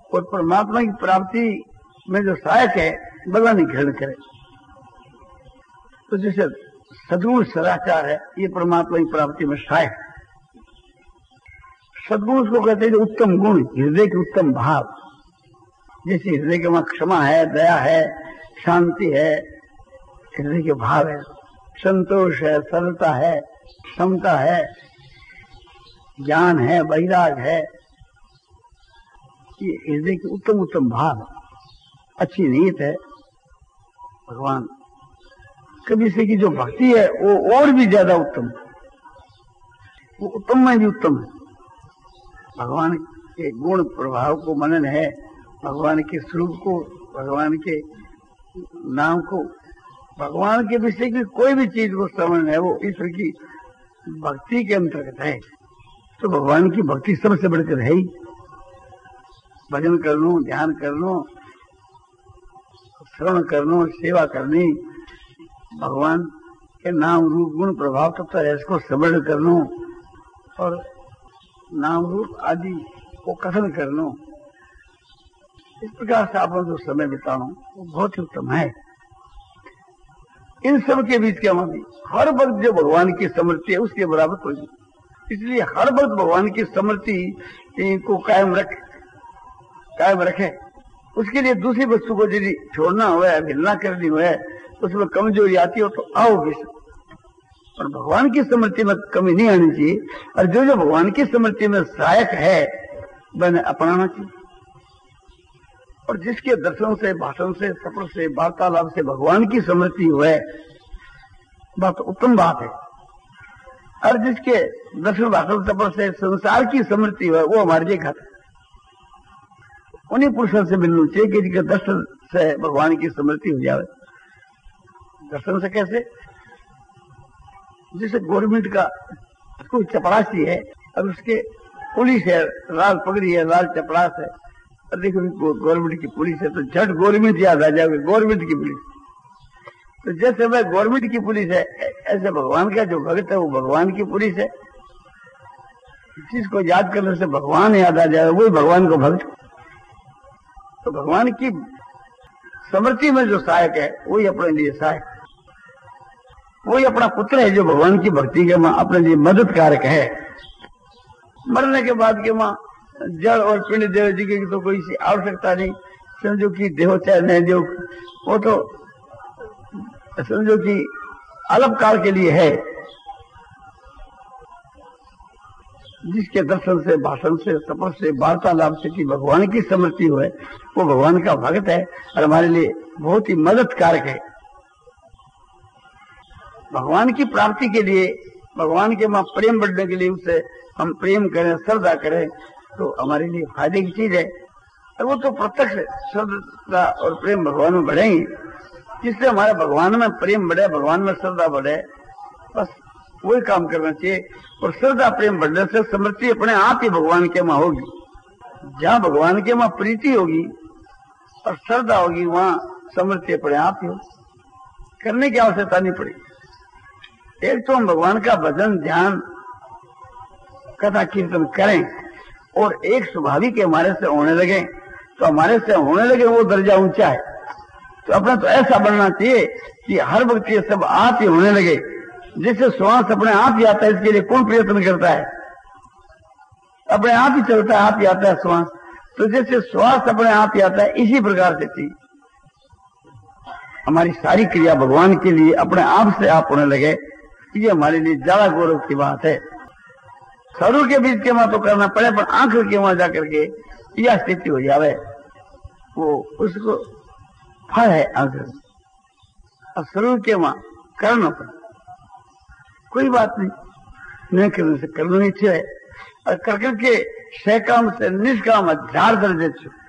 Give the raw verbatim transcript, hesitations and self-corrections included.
और परमात्मा की प्राप्ति में जो सहायक है बदला नहीं ग्रहण करे। तो जैसे सद्गुण सदाचार है, ये परमात्मा की प्राप्ति में सहायक है। सद्गुण उसको कहते हैं उत्तम गुण, हृदय के उत्तम भाव। जैसे हृदय के वहां क्षमा है, दया है, शांति है, हृदय के भाव है, संतोष है, सरलता है, समता है, ज्ञान है, वैराग है, ये हृदय के उत्तम उत्तम भाव है, अच्छी नीयत है। भगवान कभी से की जो भक्ति है वो और भी ज्यादा उत्तम, वो उत्तम में भी उत्तम है। भगवान के गुण प्रभाव को मनन है, भगवान के स्वरूप को, भगवान के नाम को, भगवान के विषय की कोई भी चीज को श्रवण है, वो ईश्वर की भक्ति के अंतर्गत है। तो भगवान की भक्ति सबसे बढ़कर है ही। भजन करनो, ध्यान करनो, श्रवण करनो, सेवा करनी, भगवान के नाम रूप गुण प्रभाव तत्व है इसको समृद्ध करनो और नाम रूप आदि को कथन करनो। इस प्रकार से आप जो समय बितानो वो बहुत ही उत्तम है। इन सब के बीच क्या मानी, हर वक्त जो भगवान की स्मृति है उसके बराबर कोई नहीं। इसलिए हर वक्त भगवान की स्मृति को कायम रख कायम रखे। उसके लिए दूसरी वस्तु को यदि छोड़ना हुआ है, भिन्ना करनी हुआ है, उसमें कमजोरी आती हो तो आओ भी, और भगवान की स्मृति में कमी नहीं आनी चाहिए। और जो जो भगवान की स्मृति में सहायक है वह अपनाना चाहिए। और जिसके दर्शन से, भाषण से, सफर से, वार्तालाप से भगवान की स्मृति हुए बात उत्तम बात है। और जिसके दर्शन, भाषण, सफर से संसार की स्मृति हुए वो हमारे लिए घात है। उन्हीं पुरुषों से मिलना चाहिए कि जिनके दर्शन से भगवान की स्मृति हो जाए। दर्शन से कैसे, जैसे गवर्नमेंट का कोई चपरासी है और उसके पुलिस है, लाल पगड़ी है, लाल चपरास है, और देखो गवर्नमेंट की पुलिस है तो झट गवर्नमेंट याद आ जाएगी, गवर्नमेंट की पुलिस। तो जैसे वह गवर्नमेंट की पुलिस है, ऐसे भगवान का जो भक्त है वो भगवान की पुलिस है। जिसको याद करने से भगवान याद आ जाएगा वही भगवान को भक्त। तो भगवान की स्मृति में जो सहायक है वही अपने लिए सहायक, वही अपना पुत्र है जो भगवान की भक्ति के मां अपने लिए मदद कारक है। मरने के बाद के मां जड़ और पिंड देव जी की तो कोई सी आवश्यकता नहीं। समझो कि देहो चाहे नहीं देहो, वो तो समझो कि अल्प काल के लिए है। जिसके दर्शन से, भाषण से, सफर से, वार्तालाप से कि भगवान की स्मृति हुए वो भगवान का भक्त है और हमारे लिए बहुत ही मदद कारक है। भगवान की प्राप्ति के लिए, भगवान के मां प्रेम बढ़ने के लिए उससे हम प्रेम करें, श्रद्धा करें तो हमारे लिए फायदे की चीज है। और वो तो प्रत्यक्ष श्रद्धा और प्रेम भगवान में बढ़ेंगे, जिससे हमारे भगवान में प्रेम बढ़े, भगवान में श्रद्धा बढ़े, बस वही काम करना चाहिए। और श्रद्धा प्रेम बढ़ने से स्मृति अपने आप ही भगवान के मां होगी। जहाँ भगवान के मां प्रीति होगी और श्रद्धा होगी वहां स्मृति अपने आप ही होगी, करने की आवश्यकता नहीं पड़ेगी। एक तो हम भगवान का भजन, ध्यान, कथा कीर्तन करें और एक स्वाभाविक हमारे से होने लगे, तो हमारे से होने लगे वो दर्जा ऊंचा है। तो अपना तो ऐसा बनना चाहिए कि हर वक्त ये सब आप ही होने लगे। जिससे श्वास अपने आप ही आता है, इसके लिए कौन प्रयत्न करता है, अपने आप ही चलता है, आप ही आता है श्वास। तो जैसे श्वास अपने आप ही आता है, इसी प्रकार से थी हमारी सारी क्रिया भगवान के लिए अपने आप से आप होने लगे। ये हमारे लिए ज्यादा गौरव की बात है। शरीर के बीच के वहां तो करना पड़े, पर आंख के वहां जाकर के यह स्थिति हो जावे, वो उसको फल है आंख। और शरीर के वहां करना पड़े, कोई बात नहीं, नहीं करने से करना नहीं चाहिए। और कर करके सकाम से निष्काम झाड़ दर्जे